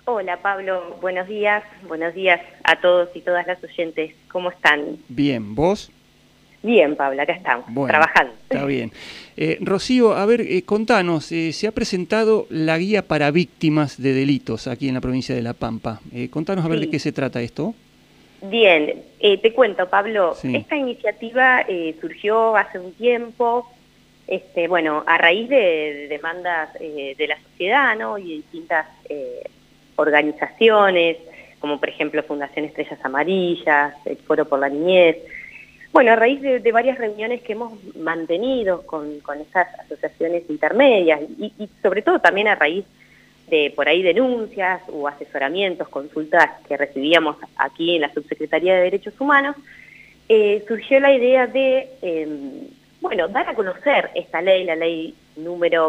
Hola Pablo, buenos días a todos y todas las oyentes, ¿cómo están? Bien, ¿vos? Bien Pablo, acá estamos, Bueno, trabajando. está bien. Rocío, a ver, contanos, se ha presentado la guía para víctimas de delitos aquí en la provincia de La Pampa. Contanos a ver de qué Sí, se trata esto. bien, te cuento Pablo, Sí. esta iniciativa surgió hace un tiempo, bueno, a raíz de demandas de la sociedad, ¿no? Y de distintas organizaciones, como por ejemplo Fundación Estrellas Amarillas, el Foro por la Niñez. Bueno, a raíz de varias reuniones que hemos mantenido con esas asociaciones intermedias y sobre todo también a raíz de por ahí denuncias o asesoramientos, consultas que recibíamos aquí en la Subsecretaría de Derechos Humanos, surgió la idea de, bueno, dar a conocer esta ley, la ley número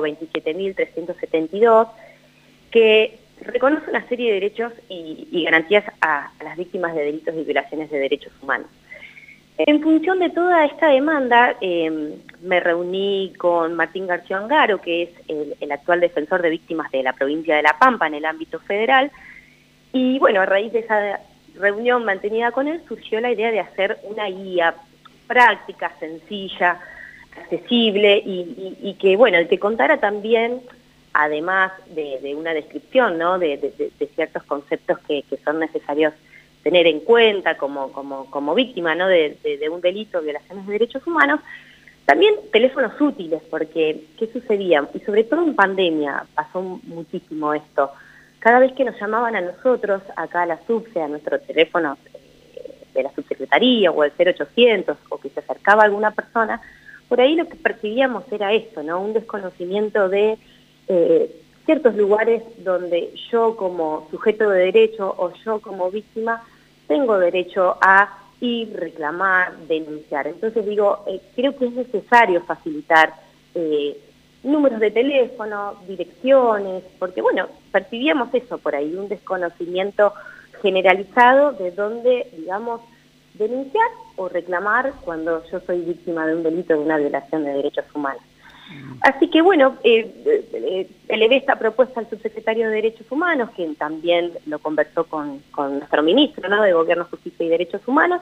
27.372, que reconoce una serie de derechos y garantías a las víctimas de delitos y violaciones de derechos humanos. En función de toda esta demanda, me reuní con Martín García Ongaro, que es el actual defensor de víctimas de la provincia de La Pampa en el ámbito federal, y bueno, a raíz de esa reunión mantenida con él, surgió la idea de hacer una guía práctica, sencilla, accesible, y que, bueno, que contara también, además de una descripción, ¿no?, de ciertos conceptos que son necesarios tener en cuenta como víctima, ¿no?, de un delito, violaciones de derechos humanos, también teléfonos útiles, porque ¿qué sucedía? Y sobre todo en pandemia pasó muchísimo esto. Cada vez que nos llamaban a nosotros, acá a la SUBSE, a nuestro teléfono de la subsecretaría o el 0800, o que se acercaba alguna persona, por ahí lo que percibíamos era esto, ¿no?, un desconocimiento de ciertos lugares donde yo como sujeto de derecho o yo como víctima tengo derecho a ir, reclamar, denunciar. Entonces digo, creo que es necesario facilitar números de teléfono, direcciones, porque bueno, percibíamos eso por ahí, un desconocimiento generalizado de dónde, digamos, denunciar o reclamar cuando yo soy víctima de un delito, de una violación de derechos humanos. Así que bueno, elevé esta propuesta al subsecretario de Derechos Humanos, quien también lo conversó con nuestro ministro, ¿no?, de Gobierno, Justicia y Derechos Humanos,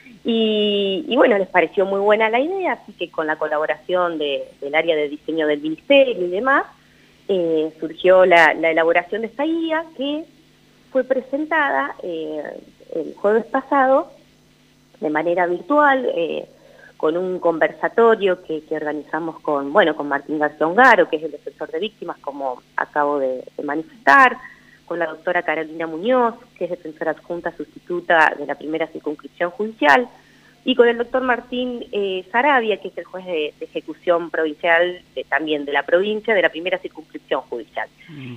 y bueno, les pareció muy buena la idea, así que con la colaboración del área de diseño del ministerio y demás, surgió la elaboración de esta guía que fue presentada el jueves pasado de manera virtual, con un conversatorio que organizamos con Martín García Ongaro, que es el defensor de víctimas, como acabo de manifestar, con la doctora Carolina Muñoz, que es defensora adjunta sustituta de la primera circunscripción judicial, y con el doctor Martín Sarabia, que es el juez de ejecución provincial, también de la provincia, de la primera circunscripción judicial.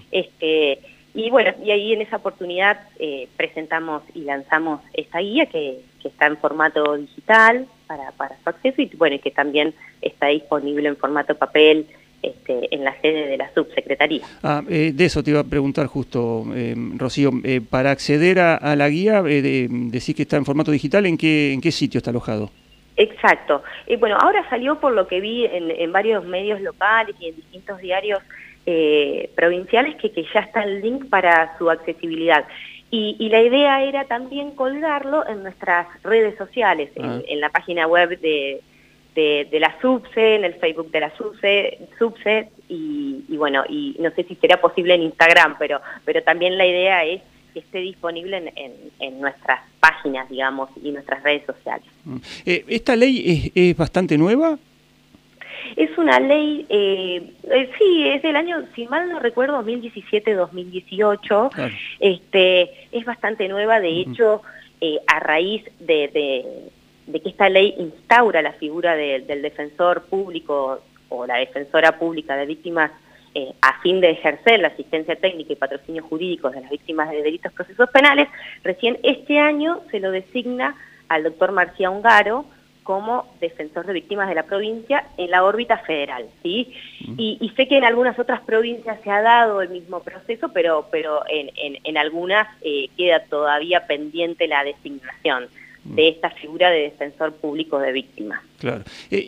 Y bueno, y ahí en esa oportunidad presentamos y lanzamos esta guía que está en formato digital para su acceso, y bueno, que también está disponible en formato papel en la sede de la subsecretaría. De eso te iba a preguntar justo, Rocío. Para acceder a la guía, decís que está en formato digital, ¿en qué sitio está alojado? Exacto. Bueno, ahora salió, por lo que vi en varios medios locales y en distintos diarios provinciales, que ya está el link para su accesibilidad. Y la idea era también colgarlo en nuestras redes sociales, en la página web de la SUBSE, en el Facebook de la SUBSE y bueno, y no sé si será posible en Instagram, pero también la idea es que esté disponible en nuestras páginas, digamos, y nuestras redes sociales. ¿Esta ley es bastante nueva? Es una ley, sí, es del año, si mal no recuerdo, 2017-2018. Claro. Es bastante nueva, de hecho, a raíz de que esta ley instaura la figura del defensor público o la defensora pública de víctimas a fin de ejercer la asistencia técnica y patrocinio jurídico de las víctimas de delitos procesos penales, recién este año se lo designa al doctor García Ongaro como defensor de víctimas de la provincia en la órbita federal, ¿sí? Y sé que en algunas otras provincias se ha dado el mismo proceso, pero en algunas queda todavía pendiente la designación de esta figura de defensor público de víctimas. Claro.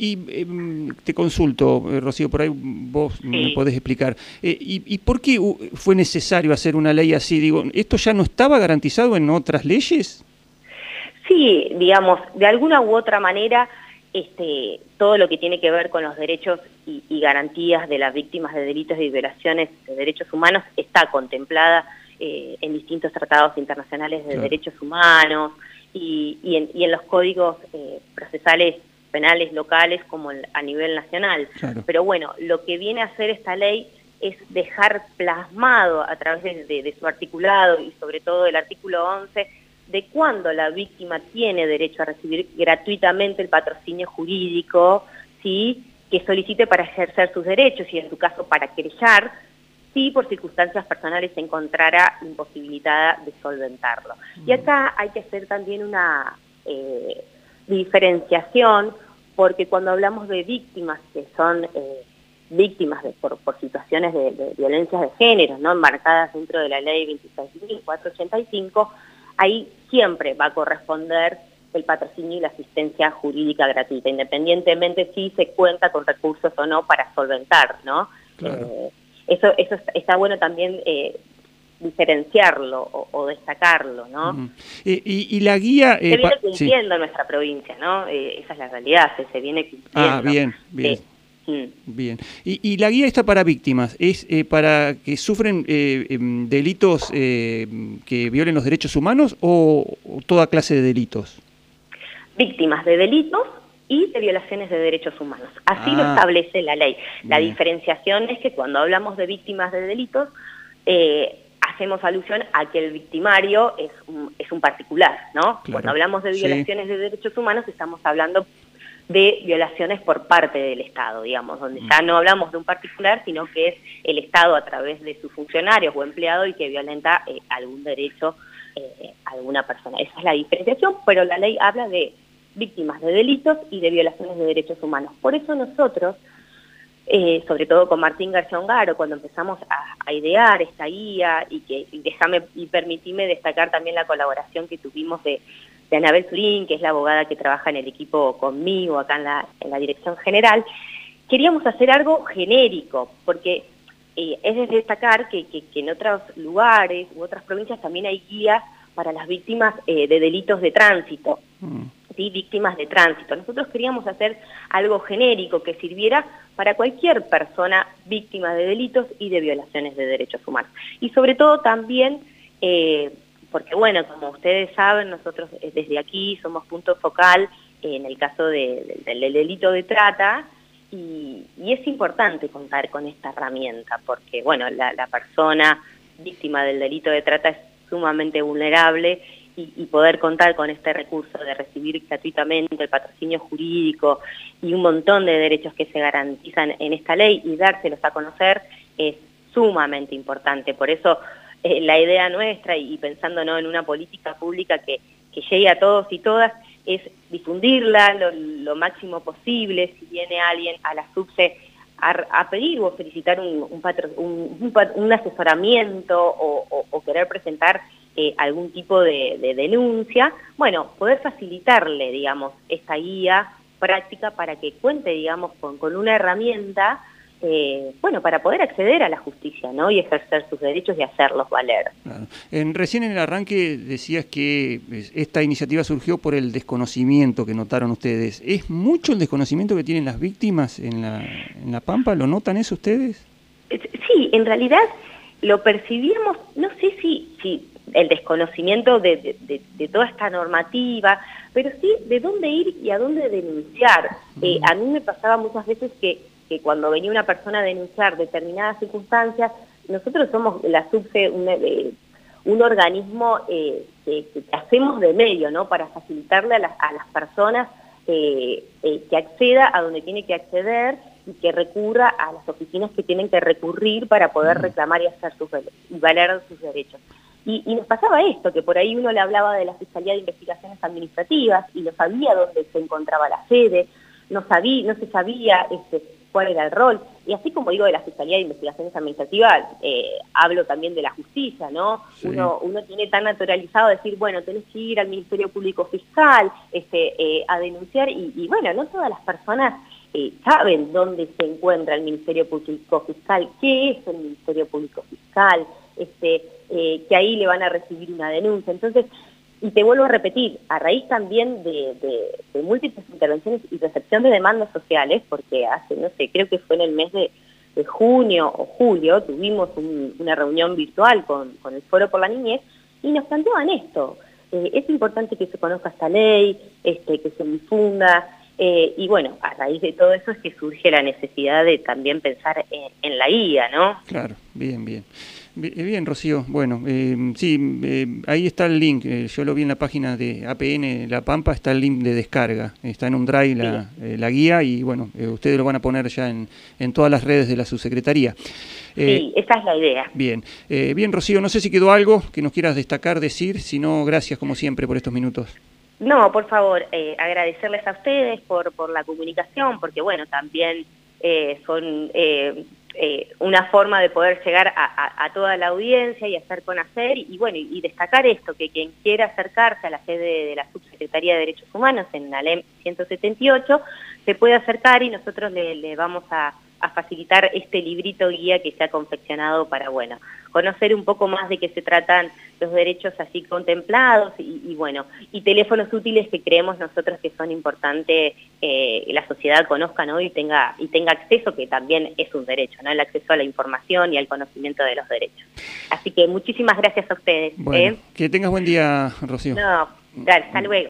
Te consulto, Rocío, por ahí vos me podés explicar. ¿Y por qué fue necesario hacer una ley así? Digo, ¿esto ya no estaba garantizado en otras leyes? Sí, digamos, de alguna u otra manera, todo lo que tiene que ver con los derechos y garantías de las víctimas de delitos y violaciones de derechos humanos está contemplada en distintos tratados internacionales de derechos humanos y en los códigos procesales penales locales como a nivel nacional. Claro. Pero bueno, lo que viene a hacer esta ley es dejar plasmado a través de su articulado y sobre todo del artículo 11 de cuándo la víctima tiene derecho a recibir gratuitamente el patrocinio jurídico, ¿sí?, que solicite para ejercer sus derechos y en su caso para querellar, si por circunstancias personales se encontrara imposibilitada de solventarlo. Y acá hay que hacer también una diferenciación, porque cuando hablamos de víctimas que son víctimas por situaciones de violencias de género, ¿no?, enmarcadas dentro de la ley 26.485, ahí siempre va a corresponder el patrocinio y la asistencia jurídica gratuita, independientemente si se cuenta con recursos o no para solventar, ¿no? Claro. Eso está bueno también diferenciarlo o destacarlo, ¿no? Y la guía... se viene cumpliendo en nuestra provincia, ¿no? Esa es la realidad, se viene cumpliendo. Ah, bien, bien. Bien. Y la guía está para víctimas, ¿es para que sufren delitos que violen los derechos humanos o toda clase de delitos? Víctimas de delitos y de violaciones de derechos humanos. Así lo establece la ley. La diferenciación es que cuando hablamos de víctimas de delitos, hacemos alusión a que el victimario es un particular, ¿no? Claro. Cuando hablamos de violaciones de derechos humanos, estamos hablando de violaciones por parte del Estado, digamos, donde ya no hablamos de un particular, sino que es el Estado a través de sus funcionarios o empleados y que violenta algún derecho a alguna persona. Esa es la diferenciación, pero la ley habla de víctimas de delitos y de violaciones de derechos humanos. Por eso nosotros, sobre todo con Martín García Ongaro, cuando empezamos a idear esta guía, y permitime destacar también la colaboración que tuvimos de Anabel Turín, que es la abogada que trabaja en el equipo conmigo acá en la dirección general, queríamos hacer algo genérico, porque es de destacar que en otros lugares u otras provincias también hay guías para las víctimas de delitos de tránsito, ¿sí? Víctimas de tránsito. Nosotros queríamos hacer algo genérico que sirviera para cualquier persona víctima de delitos y de violaciones de derechos humanos. Y sobre todo también... porque bueno, como ustedes saben, nosotros desde aquí somos punto focal en el caso del delito de trata y es importante contar con esta herramienta porque bueno, la persona víctima del delito de trata es sumamente vulnerable y poder contar con este recurso de recibir gratuitamente el patrocinio jurídico y un montón de derechos que se garantizan en esta ley y dárselos a conocer es sumamente importante. Por eso la idea nuestra y pensando, ¿no?, en una política pública que llegue a todos y todas es difundirla lo máximo posible. Si viene alguien a la SUBSE a pedir o felicitar un asesoramiento o querer presentar algún tipo de denuncia, bueno, poder facilitarle, digamos, esta guía práctica para que cuente, digamos, con una herramienta bueno, para poder acceder a la justicia, ¿no?, y ejercer sus derechos y hacerlos valer. Claro. Recién en el arranque decías que esta iniciativa surgió por el desconocimiento que notaron ustedes. ¿Es mucho el desconocimiento que tienen las víctimas en la Pampa? ¿Lo notan eso ustedes? Sí, en realidad lo percibimos, no sé si el desconocimiento de toda esta normativa, pero sí de dónde ir y a dónde denunciar. A mí me pasaba muchas veces que cuando venía una persona a denunciar determinadas circunstancias, nosotros somos la SUBSE un organismo que hacemos de medio, ¿no?, para facilitarle a las personas que acceda a donde tiene que acceder y que recurra a las oficinas que tienen que recurrir para poder reclamar y valer sus derechos. Y nos pasaba esto, que por ahí uno le hablaba de la Fiscalía de Investigaciones Administrativas y no sabía dónde se encontraba la sede, no se sabía cuál era el rol. Y así como digo de la Fiscalía de Investigaciones Administrativas, hablo también de la justicia, ¿no? Sí. Uno tiene tan naturalizado decir, bueno, tenés que ir al Ministerio Público Fiscal a denunciar, y bueno, no todas las personas saben dónde se encuentra el Ministerio Público Fiscal, qué es el Ministerio Público Fiscal, que ahí le van a recibir una denuncia. Entonces, y te vuelvo a repetir, a raíz también de múltiples intervenciones y recepción de demandas sociales, porque hace, no sé, creo que fue en el mes de junio o julio, tuvimos una reunión virtual con el Foro por la Niñez, y nos planteaban esto. Es importante que se conozca esta ley, que se difunda, y bueno, a raíz de todo eso es que surge la necesidad de también pensar en la guía, ¿no? Claro, bien, bien. Bien, Rocío. Bueno, sí, ahí está el link. Yo lo vi en la página de APN La Pampa, está el link de descarga. Está en un drive la guía y, bueno, ustedes lo van a poner ya en todas las redes de la subsecretaría. Sí, esa es la idea. Bien, bien, Rocío, no sé si quedó algo que nos quieras destacar, decir. Si no, gracias como siempre por estos minutos. No, por favor, agradecerles a ustedes por la comunicación, porque, bueno, también son una forma de poder llegar a toda la audiencia y hacer conocer, y bueno, y destacar esto, que quien quiera acercarse a la sede de la Subsecretaría de Derechos Humanos en ALEM 178, se puede acercar y nosotros le vamos a facilitar este librito guía que se ha confeccionado para, bueno, conocer un poco más de qué se tratan los derechos así contemplados y bueno, y teléfonos útiles que creemos nosotros que son importantes la sociedad conozca, ¿no? y tenga acceso, que también es un derecho, ¿no? El acceso a la información y al conocimiento de los derechos. Así que muchísimas gracias a ustedes. Bueno, que tengas buen día, Rocío. No, hasta luego.